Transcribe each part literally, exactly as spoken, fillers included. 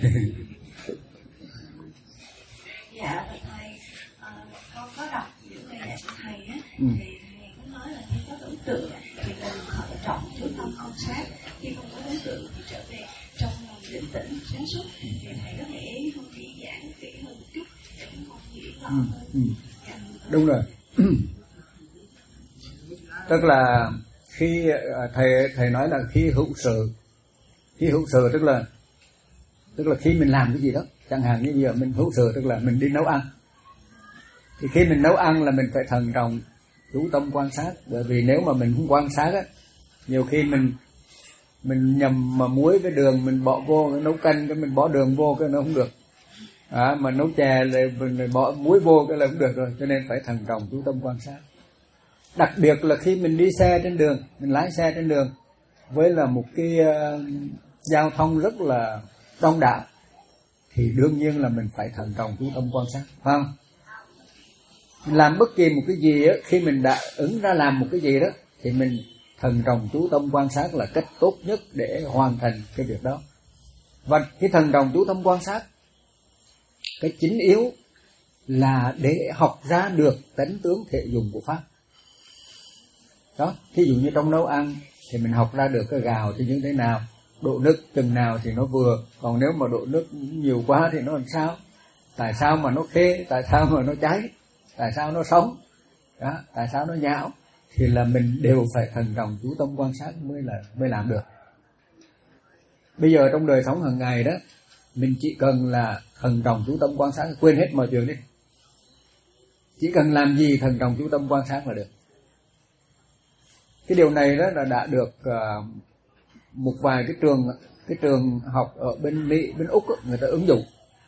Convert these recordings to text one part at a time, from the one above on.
Dạ thầy, con có đọc những bài dạy của thầy á, ừ. thì thầy có nói là khi có đối tượng thì cần khởi trọng chú tâm quan sát, khi không có đối tượng thì trở về trong lòng định tĩnh sáng suốt. Thì thầy có thể không chỉ giảng kỹ hơn một chút để con hiểu rõ hơn. Ừ. Ừ. Đúng rồi. Tức là khi thầy thầy nói là khi hữu sự, khi hữu sự tức là tức là khi mình làm cái gì đó, chẳng hạn như giờ mình hữu sự tức là mình đi nấu ăn, thì khi mình nấu ăn là mình phải thận trọng chú tâm quan sát, bởi vì nếu mà mình không quan sát á, nhiều khi mình mình nhầm mà muối với đường mình bỏ vô nấu canh, cái mình bỏ đường vô cái nó không được, à, mà nấu chè lại mình bỏ muối vô cái là không được rồi, cho nên phải thận trọng chú tâm quan sát. Đặc biệt là khi mình đi xe trên đường, mình lái xe trên đường với là một cái uh, giao thông rất là đông đảo, thì đương nhiên là mình phải thận trọng chú tâm quan sát, phải không? Mình làm bất kỳ một cái gì á, khi mình đã ứng ra làm một cái gì đó thì mình thận trọng chú tâm quan sát là cách tốt nhất để hoàn thành cái việc đó. Và cái thận trọng chú tâm quan sát, cái chính yếu là để học ra được tánh tướng thể dụng của pháp. Đó, thí dụ như trong nấu ăn thì mình học ra được cái gạo thì như thế nào, độ nước chừng nào thì nó vừa, còn nếu mà độ nước nhiều quá thì nó làm sao, tại sao mà nó khê, tại sao mà nó cháy, tại sao nó sống, đó, tại sao nó nhão, thì là mình đều phải thận trọng chú tâm quan sát mới là mới làm được. Bây giờ trong đời sống hàng ngày đó, mình chỉ cần là thận trọng chú tâm quan sát, quên hết mọi chuyện đi, chỉ cần làm gì thận trọng chú tâm quan sát là được. Cái điều này đó là đã được uh, một vài cái trường cái trường học ở bên Mỹ, bên Úc đó, người ta ứng dụng.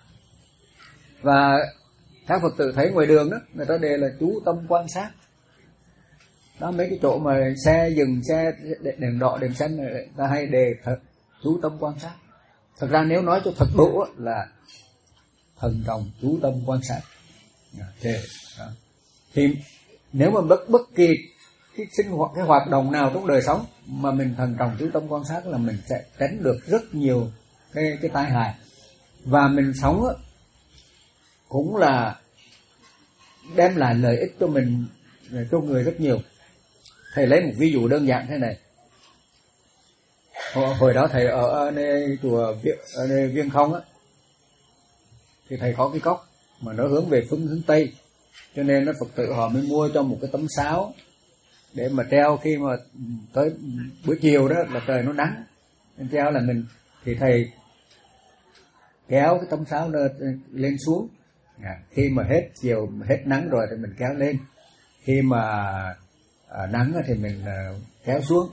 Và các Phật tử thấy ngoài đường đó, người ta đề là chú tâm quan sát. Đó, mấy cái chỗ mà xe dừng, xe đèn đỏ, đèn xanh này, người ta hay đề thật chú tâm quan sát. Thật ra nếu nói cho thật đủ là thần trọng chú tâm quan sát. Thế, đó. Thì nếu mà bất bất kỳ cái sinh hoạt, cái hoạt động nào trong đời sống mà mình thần trọng chú tâm quan sát là mình sẽ tránh được rất nhiều cái cái tai hại, và mình sống á, cũng là đem lại lợi ích cho mình, cho người rất nhiều. Thầy lấy một ví dụ đơn giản thế này. Hồi, hồi đó thầy ở nơi chùa ở nơi Viên Không á, thì thầy có cái cốc mà nó hướng về phương hướng Tây, cho nên nó Phật tử họ mới mua cho một cái tấm sáo để mà treo khi mà tới buổi chiều đó là trời nó nắng, nên treo là mình, thì thầy kéo cái tấm sáo lên xuống, à, khi mà hết chiều hết nắng rồi thì mình kéo lên, khi mà à, nắng thì mình à, kéo xuống.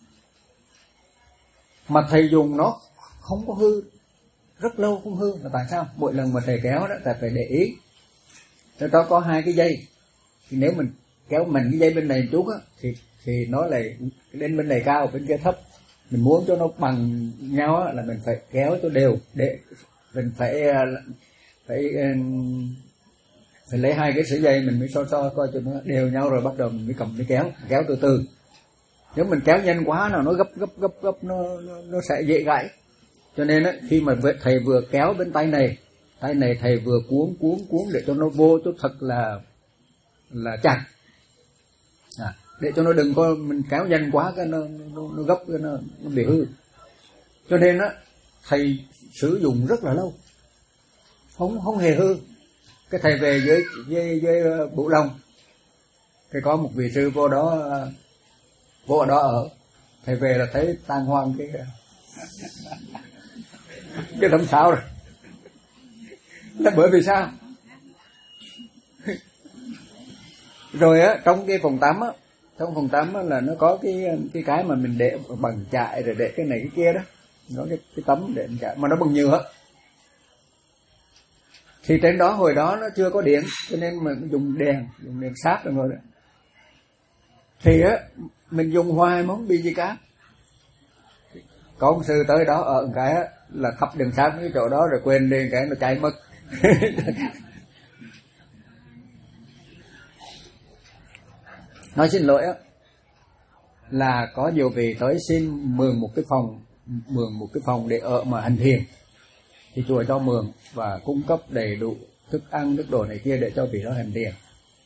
Mà thầy dùng nó không có hư, rất lâu không hư. Là tại sao? Mỗi lần mà thầy kéo đó thầy phải để ý, nó có hai cái dây, thì nếu mình kéo mình cái dây bên này một chút á, thì thì nó lại đến bên này cao, bên kia thấp. Mình muốn cho nó bằng nhau á, là mình phải kéo cho đều, để mình phải phải phải lấy hai cái sợi dây mình mới so so coi cho nó đều nhau, rồi bắt đầu mình mới cầm mới kéo, kéo từ từ. Nếu mình kéo nhanh quá nào nó gấp gấp gấp gấp nó nó, nó sẽ dễ gãy. Cho nên á, khi mà thầy vừa kéo bên tay này, tay này thầy vừa cuốn cuốn cuốn để cho nó vô cho thật là là chặt, à, để cho nó đừng có mình kéo nhanh quá cái nó nó, nó gấp cái nó, nó bị hư. Cho nên á, thầy sử dụng rất là lâu, không không hề hư. Cái thầy về với với với Bửu Long, thì có một vị sư vô đó vô ở đó ở, thầy về là thấy tan hoang cái cái tấm sáo rồi. Là bởi vì sao? Rồi á, trong cái phòng tắm á, trong phòng tắm á là nó có cái cái cái mà mình để bằng chải, rồi để cái này cái kia đó, nó cái, cái tấm để mình chải mà nó bằng nhựa. Thì trên đó hồi đó nó chưa có điện, cho nên mình dùng đèn, dùng đèn sáp rồi rồi đó. Thì á mình dùng hoài mà không bị gì cả. Có ông sư tới đó ở một cái á, là thắp đèn sáp cái chỗ đó rồi quên đi cái nó cháy mất. Nói xin lỗi á, là có nhiều vị tới xin mượn một cái phòng, mượn một cái phòng để ở mà hành thiền. thì chùa cho mượn và cung cấp đầy đủ thức ăn, thức đồ này kia để cho vị đó hành tiền.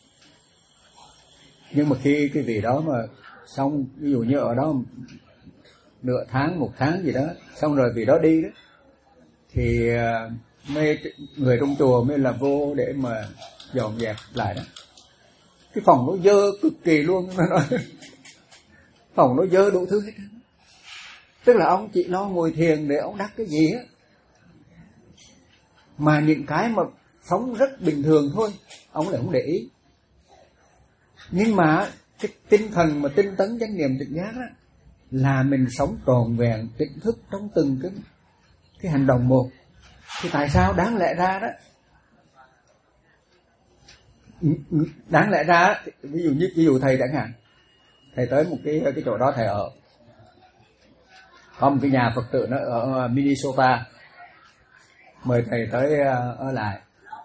Nhưng mà khi cái vị đó mà xong, ví dụ như ở đó nửa tháng, một tháng gì đó, xong rồi vị đó đi đó, thì mấy người trong chùa mới là vô để mà dọn dẹp lại đó. Cái phòng nó dơ cực kỳ luôn, nó nói phòng nó dơ đủ thứ hết. Tức là ông chỉ lo ngồi thiền để ông đắc cái gì á, mà những cái mà sống rất bình thường thôi ông lại không để ý. Nhưng mà cái tinh thần mà tinh tấn chánh niệm tỉnh giác á, là mình sống tròn vẹn tỉnh thức trong từng cái cái hành động một. Thì tại sao đáng lẽ ra đó, đáng lẽ ra ví dụ như ví dụ thầy chẳng hạn, thầy tới một cái cái chỗ đó thầy ở, có một cái nhà Phật tử nó ở Minnesota, mời thầy tới ở lại.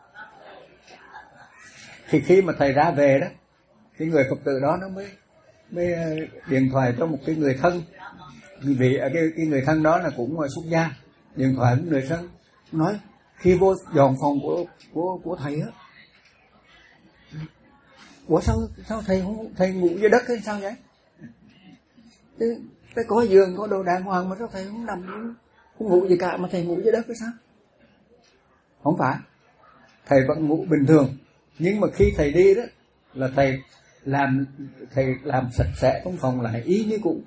Thì khi mà thầy ra về đó, cái người Phật tử đó nó mới mới điện thoại cho một cái người thân, vì cái cái người thân đó là cũng xuất gia, điện thoại với người thân nói khi vô dọn phòng của của của thầy á, ủa sao sao thầy không thầy ngủ dưới đất hay sao vậy? Thế, thế có giường có đồ đàng hoàng mà sao thầy không nằm không ngủ gì cả mà thầy ngủ dưới đất hay sao? Không phải, thầy vẫn ngủ bình thường, nhưng mà khi thầy đi đó là thầy làm thầy làm sạch sẽ trong phòng lại ý như cũ,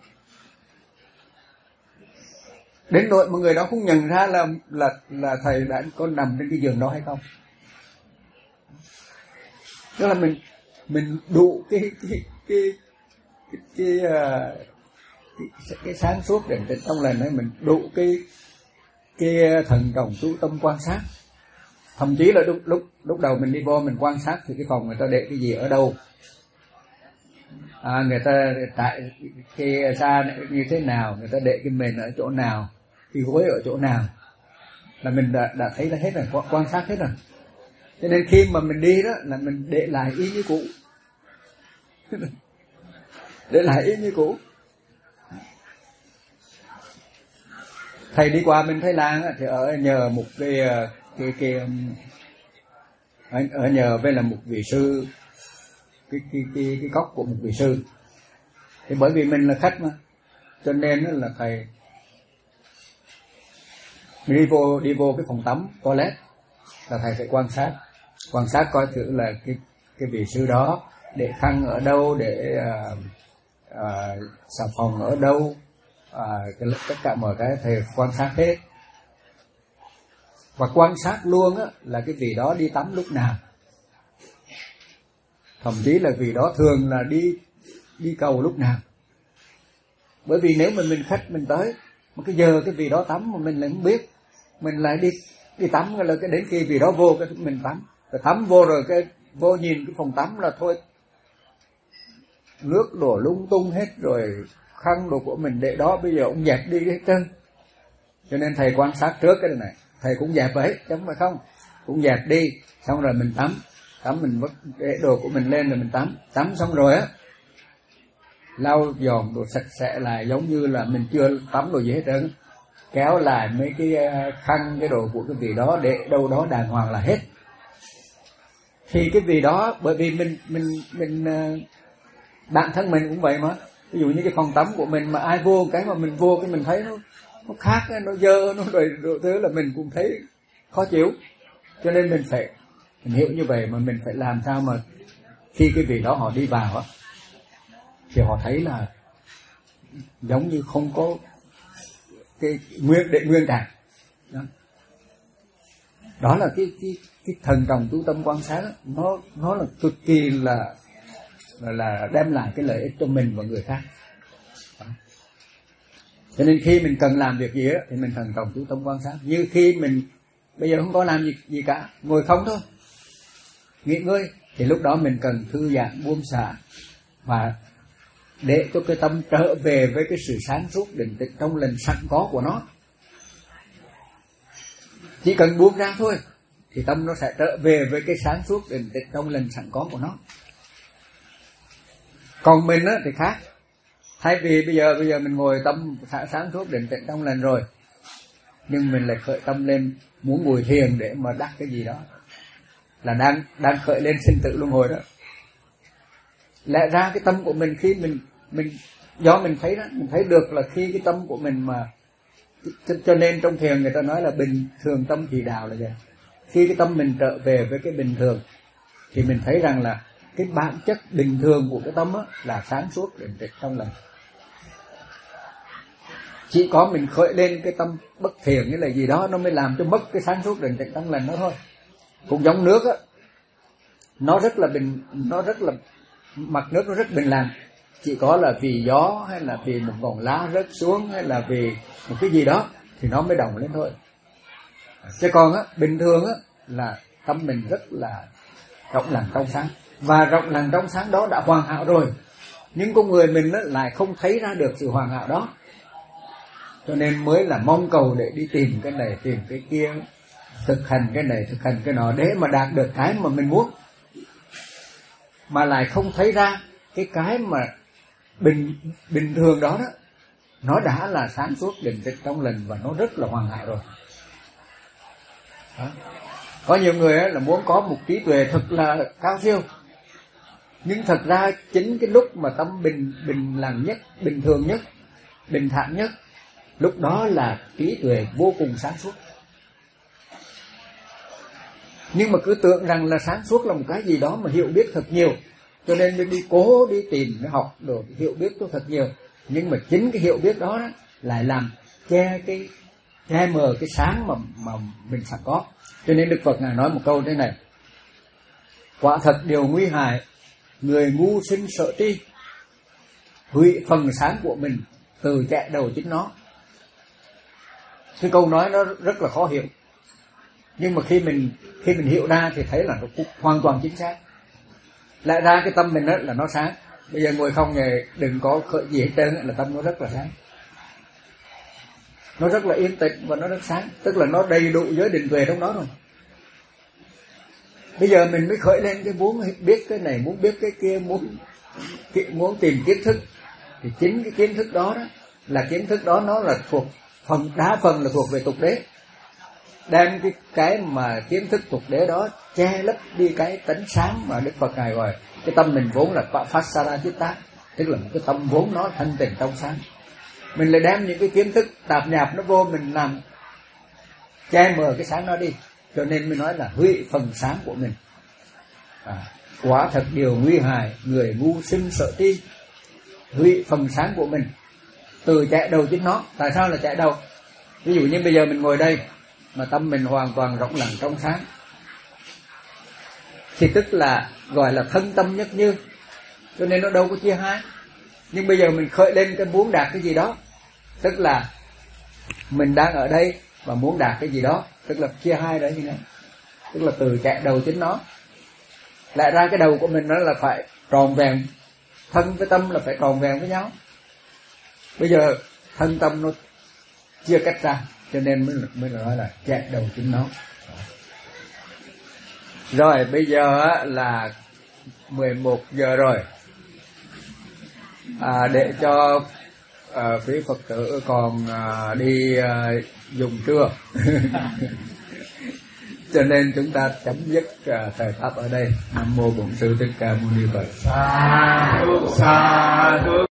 đến nỗi mà người đó không nhận ra là là là thầy đã có nằm trên cái giường đó hay không. Tức là mình mình đủ cái cái cái cái cái, cái, cái, cái sáng suốt để trong lần ấy, mình đủ cái cái thần trọng chú tâm quan sát. Thậm chí là lúc lúc lúc đầu mình đi vô mình quan sát thì cái phòng người ta để cái gì ở đâu, à, người ta tại cái xa như thế nào, người ta để cái mền ở chỗ nào, cái gối ở chỗ nào, là mình đã, đã thấy là hết rồi, quan sát hết rồi. Cho nên khi mà mình đi đó là mình để lại y như cũ, để lại y như cũ. Thầy đi qua bên Thái Lan thì ở nhờ một cái cái cái ở nhờ bên là một vị sư, cái cái cái cái cốc của một vị sư. Thì bởi vì mình là khách mà, cho nên là thầy đi vô đi vô cái phòng tắm toilet là thầy phải quan sát, quan sát coi thử là cái cái vị sư đó để khăn ở đâu, để uh, uh, xà phòng ở đâu, uh, cái, tất cả mọi cái thầy quan sát hết. Và quan sát luôn á là cái vị đó đi tắm lúc nào, thậm chí là vị đó thường là đi đi cầu lúc nào. Bởi vì nếu mình mình khách mình tới mà cái giờ cái vị đó tắm mà mình lại không biết, mình lại đi đi tắm là cái đến khi vị đó vô cái mình tắm, rồi tắm vô rồi cái vô nhìn cái phòng tắm là thôi nước đổ lung tung hết rồi, khăn đồ của mình để đó bây giờ ông dẹp đi hết trơn. Cho nên thầy quan sát trước cái này, thầy cũng dẹp vậy chứ không phải không, cũng dẹp đi, xong rồi mình tắm, tắm mình vứt để đồ của mình lên rồi mình tắm, tắm xong rồi á lau dọn đồ sạch sẽ lại giống như là mình chưa tắm đồ gì hết trơn, kéo lại mấy cái khăn cái đồ của cái vị đó để đâu đó đàng hoàng là hết. Thì cái vị đó bởi vì mình mình mình bản thân mình cũng vậy mà, ví dụ như cái phòng tắm của mình mà ai vô cái mà mình vô cái mình thấy nó nó khác, nó dơ, nó rồi đồ thứ là mình cũng thấy khó chịu. Cho nên mình phải mình hiểu như vậy mà mình phải làm sao mà khi cái vị đó họ đi vào á thì họ thấy là giống như không có cái nguyên để nguyên trạng đó. Đó là cái cái cái thần trọng chú tâm quan sát đó, nó nó là cực kỳ là là, là đem lại cái lợi ích cho mình và người khác đó. Cho nên khi mình cần làm việc gì đó, thì mình thần trọng chú tâm quan sát. Như khi mình bây giờ không có làm gì gì cả, ngồi không thôi, nghỉ ngơi, thì lúc đó mình cần thư giãn buông xả và để cho cái tâm trở về với cái sự sáng suốt định tĩnh trong lành sẵn có của nó. Chỉ cần buông ra thôi thì tâm nó sẽ trở về với cái sáng suốt định tĩnh trong lành sẵn có của nó. Còn mình á thì khác. Thay vì bây giờ bây giờ mình ngồi tâm sáng suốt định tĩnh trong lành rồi, nhưng mình lại khởi tâm lên muốn ngồi thiền để mà đắc cái gì đó, là đang đang khởi lên sinh tử luân hồi đó. Lẽ ra cái tâm của mình khi mình mình do mình thấy đó, mình thấy được là khi cái tâm của mình mà, cho nên trong thiền người ta nói là bình thường tâm thì đạo là gì? Khi cái tâm mình trở về với cái bình thường thì mình thấy rằng là cái bản chất bình thường của cái tâm á, là sáng suốt định tĩnh trong lành. Chỉ có mình khởi lên cái tâm bất thiện hay là gì đó nó mới làm cho mất cái sáng suốt định tĩnh trong lành đó thôi. Cũng giống nước á, nó rất là bình, nó rất là mặt nước nó rất bình lặng, chỉ có là vì gió hay là vì một ngọn lá rớt xuống hay là vì một cái gì đó thì nó mới đồng lên thôi. Chứ còn á, bình thường á là tâm mình rất là rộng lặng trong sáng, và rộng lặng trong sáng đó đã hoàn hảo rồi, nhưng con người mình á lại không thấy ra được sự hoàn hảo đó, cho nên mới là mong cầu để đi tìm cái này tìm cái kia, thực hành cái này thực hành cái nọ để mà đạt được cái mà mình muốn, mà lại không thấy ra cái cái mà bình bình thường đó đó nó đã là sáng suốt định tĩnh trong lành và nó rất là hoàn hảo rồi. Đó. Có nhiều người ấy là muốn có một trí tuệ thật là cao siêu, nhưng thật ra chính cái lúc mà tâm bình bình lặng nhất, bình thường nhất, bình thản nhất, lúc đó là trí tuệ vô cùng sáng suốt. Nhưng mà cứ tưởng rằng là sáng suốt là một cái gì đó mà hiểu biết thật nhiều, cho nên mình đi cố đi tìm để học rồi hiểu biết cho thật nhiều, nhưng mà chính cái hiểu biết đó, đó lại làm che cái che mờ cái sáng mà mà mình sẵn có. Cho nên Đức Phật ngài nói một câu thế này: quả thật điều nguy hại, người ngu sinh sợ tri, hủy phần sáng của mình, từ chạy đầu chính nó. Cái câu nói nó rất là khó hiểu, nhưng mà khi mình khi mình hiểu ra thì thấy là nó hoàn toàn chính xác. Lại ra cái tâm mình đó là nó sáng. Bây giờ ngồi không thì đừng có khởi gì hết trơn, là tâm nó rất là sáng, nó rất là yên tĩnh và nó rất sáng, tức là nó đầy đủ giới định tuệ trong đó rồi. Bây giờ mình mới khởi lên cái muốn biết cái này, muốn biết cái kia, muốn muốn tìm kiến thức, thì chính cái kiến thức đó, đó là kiến thức đó nó là thuộc phần đa phần là thuộc về tục đế, đem cái cái mà kiến thức tục đế đó che lấp đi cái tánh sáng mà Đức Phật ngài gọi cái tâm mình vốn là Pasara Chitta, tức là một cái tâm vốn nó thanh tịnh trong sáng. Mình lại đem những cái kiến thức tạp nhạp nó vô, mình làm che mờ cái sáng đó đi, cho nên mới nói là hủy phần sáng của mình. À, quả thật điều nguy hại, người ngu sinh sợ tri, hủy phần sáng của mình, từ chạy đầu chính nó. Tại sao là chạy đầu? Ví dụ như bây giờ mình ngồi đây mà tâm mình hoàn toàn rộng lặng trong sáng, thì tức là gọi là thân tâm nhất như, cho nên nó đâu có chia hai. Nhưng bây giờ mình khởi lên cái muốn đạt cái gì đó, tức là mình đang ở đây và muốn đạt cái gì đó, tức là chia hai đấy như này, tức là từ chạy đầu chính nó. Lại ra cái đầu của mình nó là phải tròn vẹn, thân với tâm là phải tròn vẹn với nhau. Bây giờ thân tâm nó chia cách ra, cho nên mới mới nói là chạy đầu chính nó. Rồi bây giờ là mười một giờ rồi, à, để cho à, quý Phật tử còn à, đi à, dùng trưa cho nên chúng ta chấm dứt à, thời pháp ở đây. Nam mô Bổn Sư Thích Ca Mâu Ni Phật. Sa thú sa thú.